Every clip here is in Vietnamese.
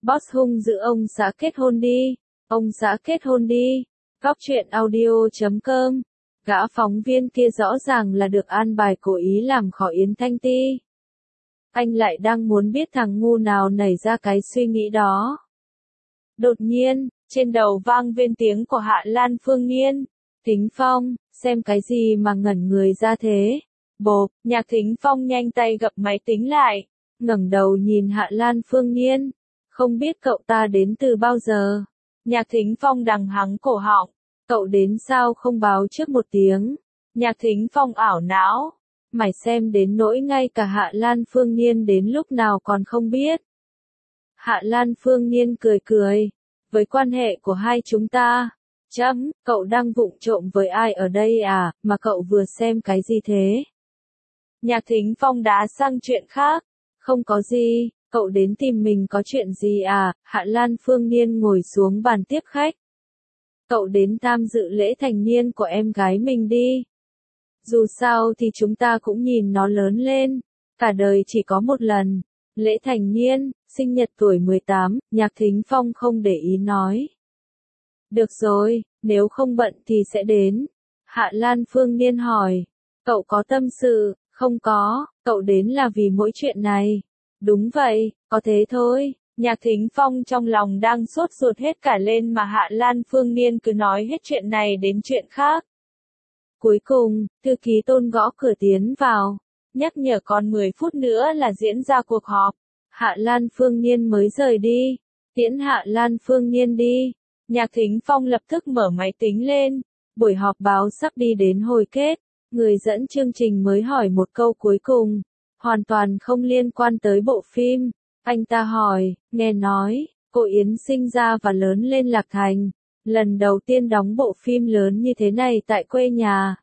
Boss hung dữ ông xã kết hôn đi. Ông xã kết hôn đi. Góc truyện audio.com. Gã phóng viên kia rõ ràng là được an bài cố ý làm khó Yến Thanh Ti. Anh lại đang muốn biết thằng ngu nào nảy ra cái suy nghĩ đó. Đột nhiên, trên đầu vang lên tiếng của Hạ Lan Phương Nhiên. Thính Phong, xem cái gì mà ngẩn người ra thế? Bộp, Nhạc Thính Phong nhanh tay gập máy tính lại, ngẩng đầu nhìn Hạ Lan Phương Nhiên. Không biết cậu ta đến từ bao giờ? Nhạc Thính Phong đằng hắng cổ họng. Cậu đến sao không báo trước một tiếng? Nhạc Thính Phong ảo não. Mày xem đến nỗi ngay cả Hạ Lan Phương Nhiên đến lúc nào còn không biết. Hạ Lan Phương Nhiên cười cười. Với quan hệ của hai chúng ta. Cậu đang vụng trộm với ai ở đây à, mà cậu vừa xem cái gì thế? Nhạc Thính Phong đá sang chuyện khác. Không có gì, cậu đến tìm mình có chuyện gì à? Hạ Lan Phương Nhiên ngồi xuống bàn tiếp khách. Cậu đến tham dự lễ thành niên của em gái mình đi. Dù sao thì chúng ta cũng nhìn nó lớn lên. Cả đời chỉ có một lần. Lễ thành niên, sinh nhật tuổi 18, Nhạc Thính Phong không để ý nói. Được rồi, nếu không bận thì sẽ đến. Hạ Lan Phương Nhiên hỏi. Cậu có tâm sự? Không có, cậu đến là vì mỗi chuyện này. Đúng vậy, có thế thôi. Nhạc Thính Phong trong lòng đang sốt ruột hết cả lên mà Hạ Lan Phương Nhiên cứ nói hết chuyện này đến chuyện khác. Cuối cùng, thư ký Tôn gõ cửa tiến vào, nhắc nhở còn 10 phút nữa là diễn ra cuộc họp. Hạ Lan Phương Nhiên mới rời đi. Tiễn Hạ Lan Phương Nhiên đi. Nhạc Thính Phong lập tức mở máy tính lên. Buổi họp báo sắp đi đến hồi kết. Người dẫn chương trình mới hỏi một câu cuối cùng. Hoàn toàn không liên quan tới bộ phim. Anh ta hỏi, nghe nói, cô Yến sinh ra và lớn lên Lạc Thành. Lần đầu tiên đóng bộ phim lớn như thế này tại quê nhà.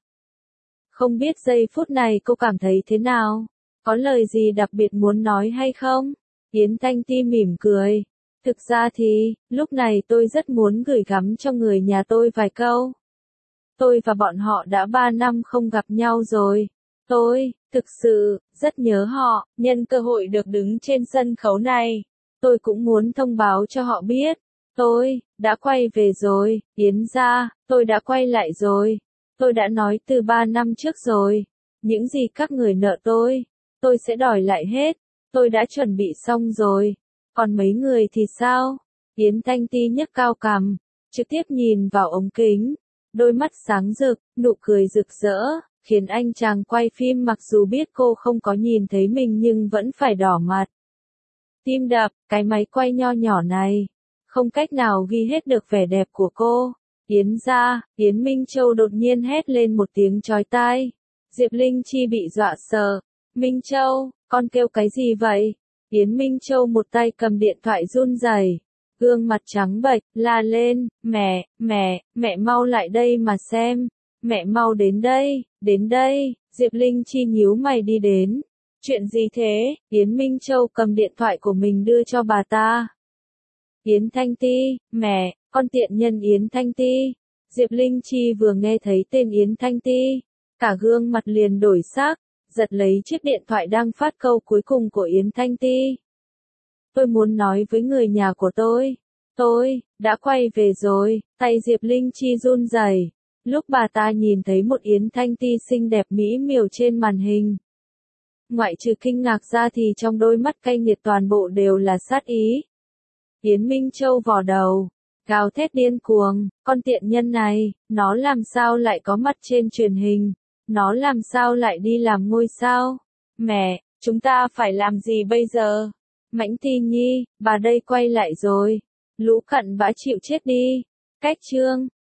Không biết giây phút này cô cảm thấy thế nào? Có lời gì đặc biệt muốn nói hay không? Yến Thanh Ti mỉm cười. Thực ra thì, lúc này tôi rất muốn gửi gắm cho người nhà tôi vài câu. Tôi và bọn họ đã 3 năm không gặp nhau rồi. Tôi, thực sự, rất nhớ họ, nhân cơ hội được đứng trên sân khấu này. Tôi cũng muốn thông báo cho họ biết. Tôi, đã quay về rồi, Yến gia, tôi đã quay lại rồi. Tôi đã nói từ 3 năm trước rồi. Những gì các người nợ tôi sẽ đòi lại hết. Tôi đã chuẩn bị xong rồi. Còn mấy người thì sao? Yến Thanh Ti nhấc cao cằm, trực tiếp nhìn vào ống kính. Đôi mắt sáng rực, nụ cười rực rỡ, khiến anh chàng quay phim mặc dù biết cô không có nhìn thấy mình nhưng vẫn phải đỏ mặt. Tim đập, cái máy quay nho nhỏ này, không cách nào ghi hết được vẻ đẹp của cô. Yến gia, Yến Minh Châu đột nhiên hét lên một tiếng chói tai. Diệp Linh Chi bị dọa sợ. Minh Châu, con kêu cái gì vậy? Yến Minh Châu một tay cầm điện thoại run rẩy, gương mặt trắng bệch, la lên, mẹ mau lại đây mà xem. Mẹ mau đến đây. Diệp Linh Chi nhíu mày đi đến. Chuyện gì thế? Yến Minh Châu cầm điện thoại của mình đưa cho bà ta. Yến Thanh Ti, mẹ, con tiện nhân Yến Thanh Ti. Diệp Linh Chi vừa nghe thấy tên Yến Thanh Ti, cả gương mặt liền đổi sắc, giật lấy chiếc điện thoại đang phát câu cuối cùng của Yến Thanh Ti. Tôi muốn nói với người nhà của tôi đã quay về rồi. Tay Diệp Linh Chi run rẩy, lúc bà ta nhìn thấy một Yến Thanh Ti xinh đẹp mỹ miều trên màn hình. Ngoại trừ kinh ngạc ra thì trong đôi mắt cay nghiệt toàn bộ đều là sát ý. Yến Minh Châu vò đầu, gào thét điên cuồng, con tiện nhân này, nó làm sao lại có mặt trên truyền hình? Nó làm sao lại đi làm ngôi sao? Mẹ, chúng ta phải làm gì bây giờ? Mãnh Ti Nhi, bà đây quay lại rồi. Lũ cặn bã chịu chết đi. Cách chương.